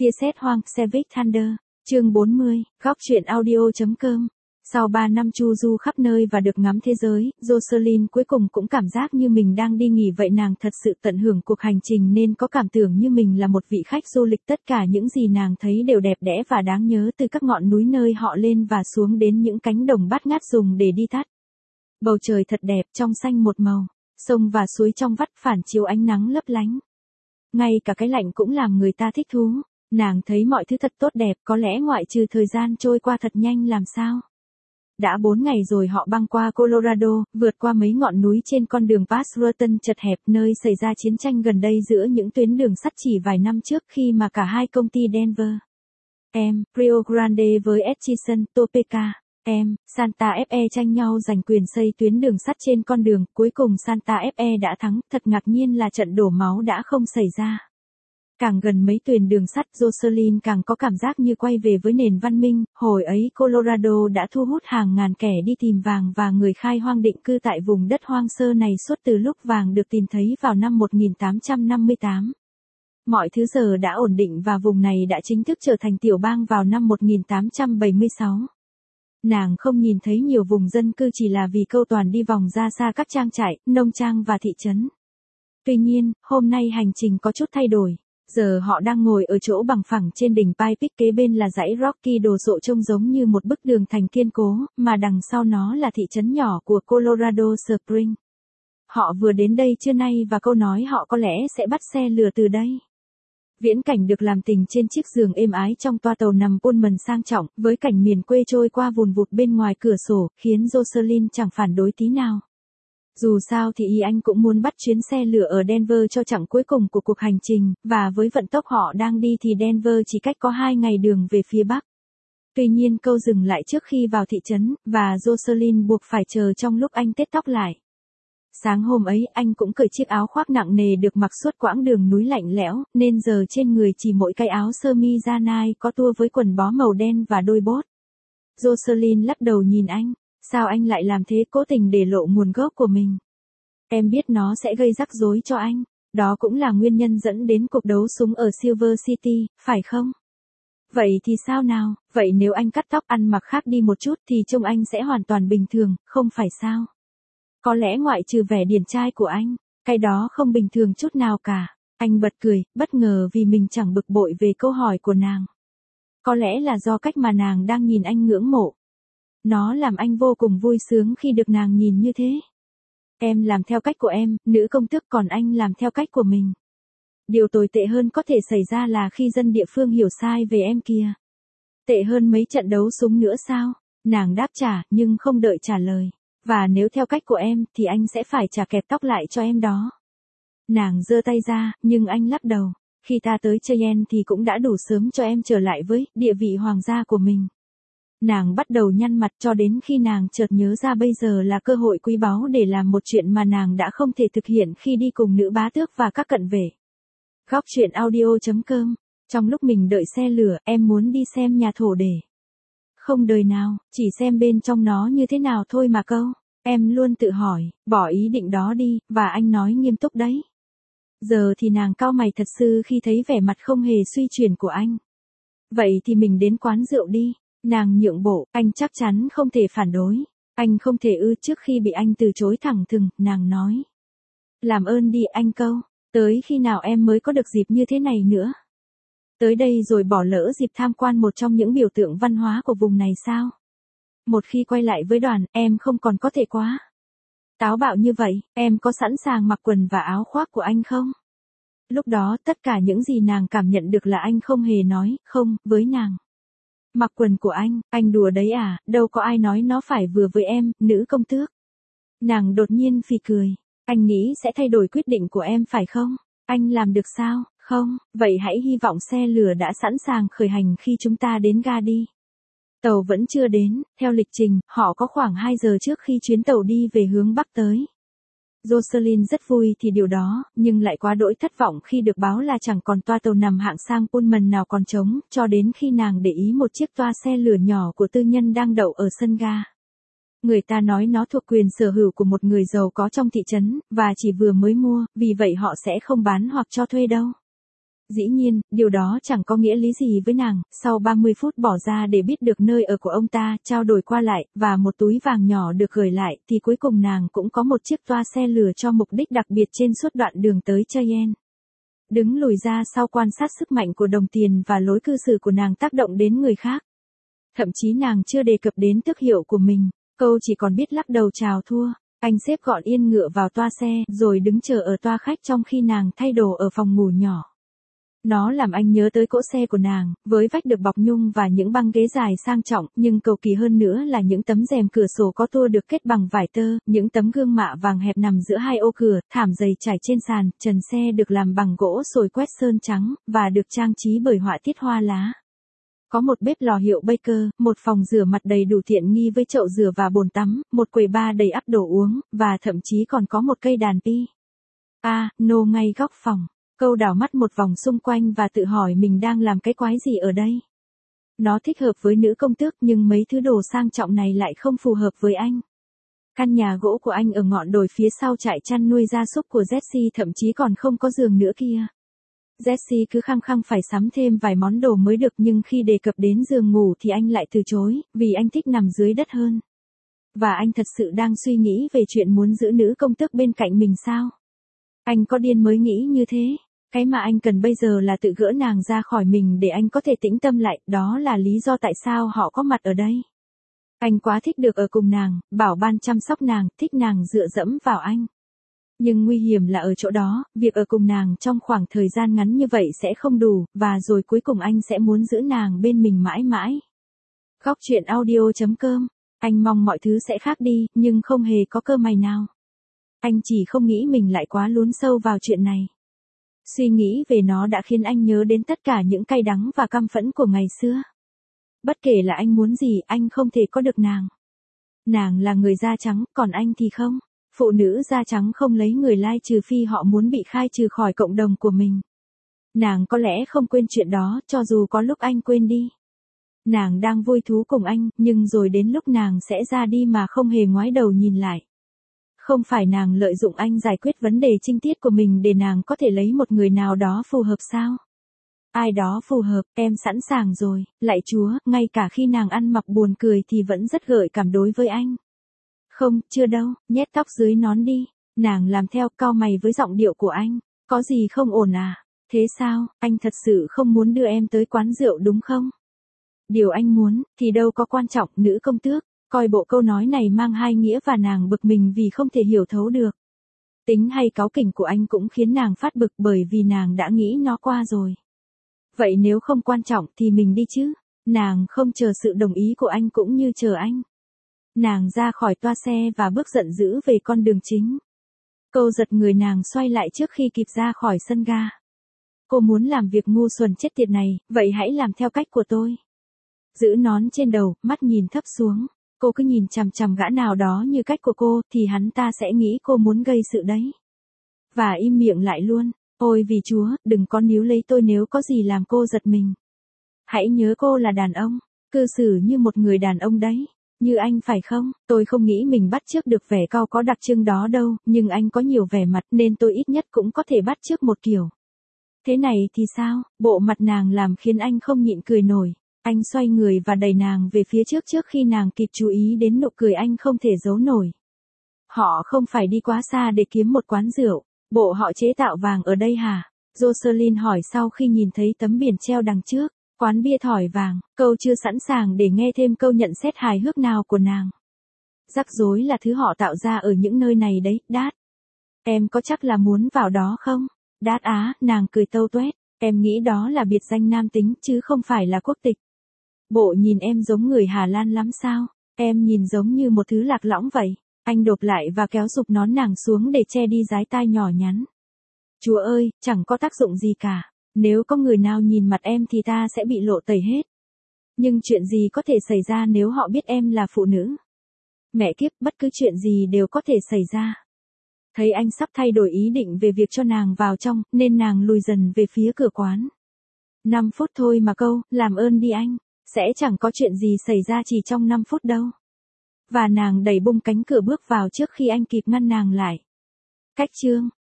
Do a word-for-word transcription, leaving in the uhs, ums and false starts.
Tia sét hoang, Civic Thunder. Chương bốn mươi, góc truyện audio chấm com. Sau ba năm chu du khắp nơi và được ngắm thế giới, Jocelyn cuối cùng cũng cảm giác như mình đang đi nghỉ vậy. Nàng thật sự tận hưởng cuộc hành trình nên có cảm tưởng như mình là một vị khách du lịch. Tất cả những gì nàng thấy đều đẹp đẽ và đáng nhớ, từ các ngọn núi nơi họ lên và xuống đến những cánh đồng bát ngát dùng để đi tắt. Bầu trời thật đẹp, trong xanh một màu, sông và suối trong vắt phản chiếu ánh nắng lấp lánh. Ngay cả cái lạnh cũng làm người ta thích thú. Nàng thấy mọi thứ thật tốt đẹp, có lẽ ngoại trừ thời gian trôi qua thật nhanh làm sao. Đã bốn ngày rồi họ băng qua Colorado, vượt qua mấy ngọn núi trên con đường Pass Rutten chật hẹp, nơi xảy ra chiến tranh gần đây giữa những tuyến đường sắt chỉ vài năm trước, khi mà cả hai công ty Denver, em, Rio Grande với Atchison, Topeka, em, Santa Fe tranh nhau giành quyền xây tuyến đường sắt trên con đường. Cuối cùng Santa Fe đã thắng. Thật ngạc nhiên là trận đổ máu đã không xảy ra. Càng gần mấy tuyến đường sắt, Jocelyn càng có cảm giác như quay về với nền văn minh. Hồi ấy Colorado đã thu hút hàng ngàn kẻ đi tìm vàng và người khai hoang định cư tại vùng đất hoang sơ này suốt từ lúc vàng được tìm thấy vào năm một nghìn tám trăm năm mươi tám. Mọi thứ giờ đã ổn định và vùng này đã chính thức trở thành tiểu bang vào năm một nghìn tám trăm bảy mươi sáu. Nàng không nhìn thấy nhiều vùng dân cư chỉ là vì câu toàn đi vòng ra xa các trang trại, nông trang và thị trấn. Tuy nhiên, hôm nay hành trình có chút thay đổi. Giờ họ đang ngồi ở chỗ bằng phẳng trên đỉnh Pine Peak, kế bên là dãy Rocky đồ sộ trông giống như một bức tường thành kiên cố, mà đằng sau nó là thị trấn nhỏ của Colorado Springs. Họ vừa đến đây trưa nay và câu nói họ có lẽ sẽ bắt xe lửa từ đây. Viễn cảnh được làm tình trên chiếc giường êm ái trong toa tàu nằm Pullman sang trọng, với cảnh miền quê trôi qua vùn vụt bên ngoài cửa sổ, khiến Jocelyn chẳng phản đối tí nào. Dù sao thì y anh cũng muốn bắt chuyến xe lửa ở Denver cho chặng cuối cùng của cuộc hành trình, và với vận tốc họ đang đi thì Denver chỉ cách có hai ngày đường về phía bắc. Tuy nhiên câu dừng lại trước khi vào thị trấn, và Jocelyn buộc phải chờ trong lúc anh tết tóc lại. Sáng hôm ấy anh cũng cởi chiếc áo khoác nặng nề được mặc suốt quãng đường núi lạnh lẽo, nên giờ trên người chỉ mỗi cái áo sơ mi da nai có tua với quần bó màu đen và đôi bốt. Jocelyn lắc đầu nhìn anh. Sao anh lại làm thế, cố tình để lộ nguồn gốc của mình? Em biết nó sẽ gây rắc rối cho anh. Đó cũng là nguyên nhân dẫn đến cuộc đấu súng ở Silver City, phải không? Vậy thì sao nào? Vậy nếu anh cắt tóc, ăn mặc khác đi một chút thì trông anh sẽ hoàn toàn bình thường, không phải sao? Có lẽ ngoại trừ vẻ điển trai của anh, cái đó không bình thường chút nào cả. Anh bật cười, bất ngờ vì mình chẳng bực bội về câu hỏi của nàng. Có lẽ là do cách mà nàng đang nhìn anh ngưỡng mộ. Nó làm anh vô cùng vui sướng khi được nàng nhìn như thế. Em làm theo cách của em, nữ công tước, còn anh làm theo cách của mình. Điều tồi tệ hơn có thể xảy ra là khi dân địa phương hiểu sai về em kìa. Tệ hơn mấy trận đấu súng nữa sao? Nàng đáp trả, nhưng không đợi trả lời. Và nếu theo cách của em, thì anh sẽ phải trả kẹp tóc lại cho em đó. Nàng giơ tay ra, nhưng anh lắc đầu. Khi ta tới Cheyenne thì cũng đã đủ sớm cho em trở lại với địa vị hoàng gia của mình. Nàng bắt đầu nhăn mặt, cho đến khi nàng chợt nhớ ra bây giờ là cơ hội quý báu để làm một chuyện mà nàng đã không thể thực hiện khi đi cùng nữ bá tước và các cận vệ. Góc truyện audio chấm com. Trong lúc mình đợi xe lửa, em muốn đi xem nhà thổ để. Không đời nào, chỉ xem bên trong nó như thế nào thôi mà câu. Em luôn tự hỏi, bỏ ý định đó đi, và anh nói nghiêm túc đấy. Giờ thì nàng cau mày thật sự khi thấy vẻ mặt không hề suy chuyển của anh. Vậy thì mình đến quán rượu đi. Nàng nhượng bộ, anh chắc chắn không thể phản đối. Anh không thể ư. Trước khi bị anh từ chối thẳng thừng, nàng nói. Làm ơn đi anh câu, tới khi nào em mới có được dịp như thế này nữa? Tới đây rồi bỏ lỡ dịp tham quan một trong những biểu tượng văn hóa của vùng này sao? Một khi quay lại với đoàn, em không còn có thể quá táo bạo như vậy. Em có sẵn sàng mặc quần và áo khoác của anh không? Lúc đó tất cả những gì nàng cảm nhận được là anh không hề nói không với nàng. Mặc quần của anh, anh đùa đấy à, đâu có ai nói nó phải vừa với em, nữ công tước. Nàng đột nhiên phì cười. Anh nghĩ sẽ thay đổi quyết định của em phải không? Anh làm được sao? Không, vậy hãy hy vọng xe lửa đã sẵn sàng khởi hành khi chúng ta đến ga đi. Tàu vẫn chưa đến, theo lịch trình, họ có khoảng hai giờ trước khi chuyến tàu đi về hướng Bắc tới. Jocelyn rất vui thì điều đó, nhưng lại quá đỗi thất vọng khi được báo là chẳng còn toa tàu nằm hạng sang Pullman nào còn trống, cho đến khi nàng để ý một chiếc toa xe lửa nhỏ của tư nhân đang đậu ở sân ga. Người ta nói nó thuộc quyền sở hữu của một người giàu có trong thị trấn, và chỉ vừa mới mua, vì vậy họ sẽ không bán hoặc cho thuê đâu. Dĩ nhiên, điều đó chẳng có nghĩa lý gì với nàng, sau ba mươi phút bỏ ra để biết được nơi ở của ông ta, trao đổi qua lại, và một túi vàng nhỏ được gửi lại, thì cuối cùng nàng cũng có một chiếc toa xe lửa cho mục đích đặc biệt trên suốt đoạn đường tới Cheyenne. Đứng lùi ra sau quan sát sức mạnh của đồng tiền và lối cư xử của nàng tác động đến người khác. Thậm chí nàng chưa đề cập đến tước hiệu của mình, câu chỉ còn biết lắc đầu chào thua. Anh xếp gọn yên ngựa vào toa xe, rồi đứng chờ ở toa khách trong khi nàng thay đồ ở phòng ngủ nhỏ. Nó làm anh nhớ tới cỗ xe của nàng, với vách được bọc nhung và những băng ghế dài sang trọng, nhưng cầu kỳ hơn nữa là những tấm rèm cửa sổ có tua được kết bằng vải tơ, những tấm gương mạ vàng hẹp nằm giữa hai ô cửa, thảm dày trải trên sàn, trần xe được làm bằng gỗ sồi quét sơn trắng, và được trang trí bởi họa tiết hoa lá. Có một bếp lò hiệu Baker, một phòng rửa mặt đầy đủ tiện nghi với chậu rửa và bồn tắm, một quầy bar đầy ắp đồ uống, và thậm chí còn có một cây đàn pi. À, nô ngay góc phòng. Câu đảo mắt một vòng xung quanh và tự hỏi mình đang làm cái quái gì ở đây. Nó thích hợp với nữ công tước nhưng mấy thứ đồ sang trọng này lại không phù hợp với anh. Căn nhà gỗ của anh ở ngọn đồi phía sau trại chăn nuôi gia súc của Jessie thậm chí còn không có giường nữa kia. Jessie cứ khăng khăng phải sắm thêm vài món đồ mới được nhưng khi đề cập đến giường ngủ thì anh lại từ chối, vì anh thích nằm dưới đất hơn. Và anh thật sự đang suy nghĩ về chuyện muốn giữ nữ công tước bên cạnh mình sao? Anh có điên mới nghĩ như thế. Cái mà anh cần bây giờ là tự gỡ nàng ra khỏi mình để anh có thể tĩnh tâm lại, đó là lý do tại sao họ có mặt ở đây. Anh quá thích được ở cùng nàng, bảo ban chăm sóc nàng, thích nàng dựa dẫm vào anh. Nhưng nguy hiểm là ở chỗ đó, việc ở cùng nàng trong khoảng thời gian ngắn như vậy sẽ không đủ, và rồi cuối cùng anh sẽ muốn giữ nàng bên mình mãi mãi. Góc truyện audio chấm com. Anh mong mọi thứ sẽ khác đi, nhưng không hề có cơ may nào. Anh chỉ không nghĩ mình lại quá lún sâu vào chuyện này. Suy nghĩ về nó đã khiến anh nhớ đến tất cả những cay đắng và căm phẫn của ngày xưa. Bất kể là anh muốn gì, anh không thể có được nàng. Nàng là người da trắng, còn anh thì không. Phụ nữ da trắng không lấy người lai trừ phi họ muốn bị khai trừ khỏi cộng đồng của mình. Nàng có lẽ không quên chuyện đó, cho dù có lúc anh quên đi. Nàng đang vui thú cùng anh, nhưng rồi đến lúc nàng sẽ ra đi mà không hề ngoái đầu nhìn lại. Không phải nàng lợi dụng anh giải quyết vấn đề trinh tiết của mình để nàng có thể lấy một người nào đó phù hợp sao? Ai đó phù hợp, em sẵn sàng rồi, lạy Chúa, ngay cả khi nàng ăn mặc buồn cười thì vẫn rất gợi cảm đối với anh. Không, chưa đâu, nhét tóc dưới nón đi. Nàng làm theo, cau mày với giọng điệu của anh. Có gì không ổn à? Thế sao, anh thật sự không muốn đưa em tới quán rượu đúng không? Điều anh muốn, thì đâu có quan trọng, nữ công tước. Coi bộ câu nói này mang hai nghĩa và nàng bực mình vì không thể hiểu thấu được. Tính hay cáu kỉnh của anh cũng khiến nàng phát bực bởi vì nàng đã nghĩ nó qua rồi. Vậy nếu không quan trọng thì mình đi chứ. Nàng không chờ sự đồng ý của anh cũng như chờ anh. Nàng ra khỏi toa xe và bước giận dữ về con đường chính. Câu giật người nàng xoay lại trước khi kịp ra khỏi sân ga. Cô muốn làm việc ngu xuẩn chết tiệt này, vậy hãy làm theo cách của tôi. Giữ nón trên đầu, mắt nhìn thấp xuống. Cô cứ nhìn chằm chằm gã nào đó như cách của cô, thì hắn ta sẽ nghĩ cô muốn gây sự đấy. Và im miệng lại luôn. Ôi vì Chúa, đừng có níu lấy tôi nếu có gì làm cô giật mình. Hãy nhớ cô là đàn ông, cư xử như một người đàn ông đấy. Như anh phải không? Tôi không nghĩ mình bắt chước được vẻ cau có đặc trưng đó đâu, nhưng anh có nhiều vẻ mặt nên tôi ít nhất cũng có thể bắt chước một kiểu. Thế này thì sao? Bộ mặt nàng làm khiến anh không nhịn cười nổi. Anh xoay người và đẩy nàng về phía trước trước khi nàng kịp chú ý đến nụ cười anh không thể giấu nổi. Họ không phải đi quá xa để kiếm một quán rượu. Bộ họ chế tạo vàng ở đây hả? Jocelyn hỏi sau khi nhìn thấy tấm biển treo đằng trước. Quán bia thỏi vàng, câu chưa sẵn sàng để nghe thêm câu nhận xét hài hước nào của nàng. Rắc rối là thứ họ tạo ra ở những nơi này đấy, Đát. Em có chắc là muốn vào đó không? Đát á, nàng cười tâu tuét. Em nghĩ đó là biệt danh nam tính chứ không phải là quốc tịch. Bộ nhìn em giống người Hà Lan lắm sao? Em nhìn giống như một thứ lạc lõng vậy. Anh đột lại và kéo sụp nón nàng xuống để che đi dái tai nhỏ nhắn. Chúa ơi, chẳng có tác dụng gì cả. Nếu có người nào nhìn mặt em thì ta sẽ bị lộ tẩy hết. Nhưng chuyện gì có thể xảy ra nếu họ biết em là phụ nữ? Mẹ kiếp, bất cứ chuyện gì đều có thể xảy ra. Thấy anh sắp thay đổi ý định về việc cho nàng vào trong, nên nàng lùi dần về phía cửa quán. năm phút thôi mà câu, làm ơn đi anh. Sẽ chẳng có chuyện gì xảy ra chỉ trong năm phút đâu. Và nàng đẩy bung cánh cửa bước vào trước khi anh kịp ngăn nàng lại. Cách chương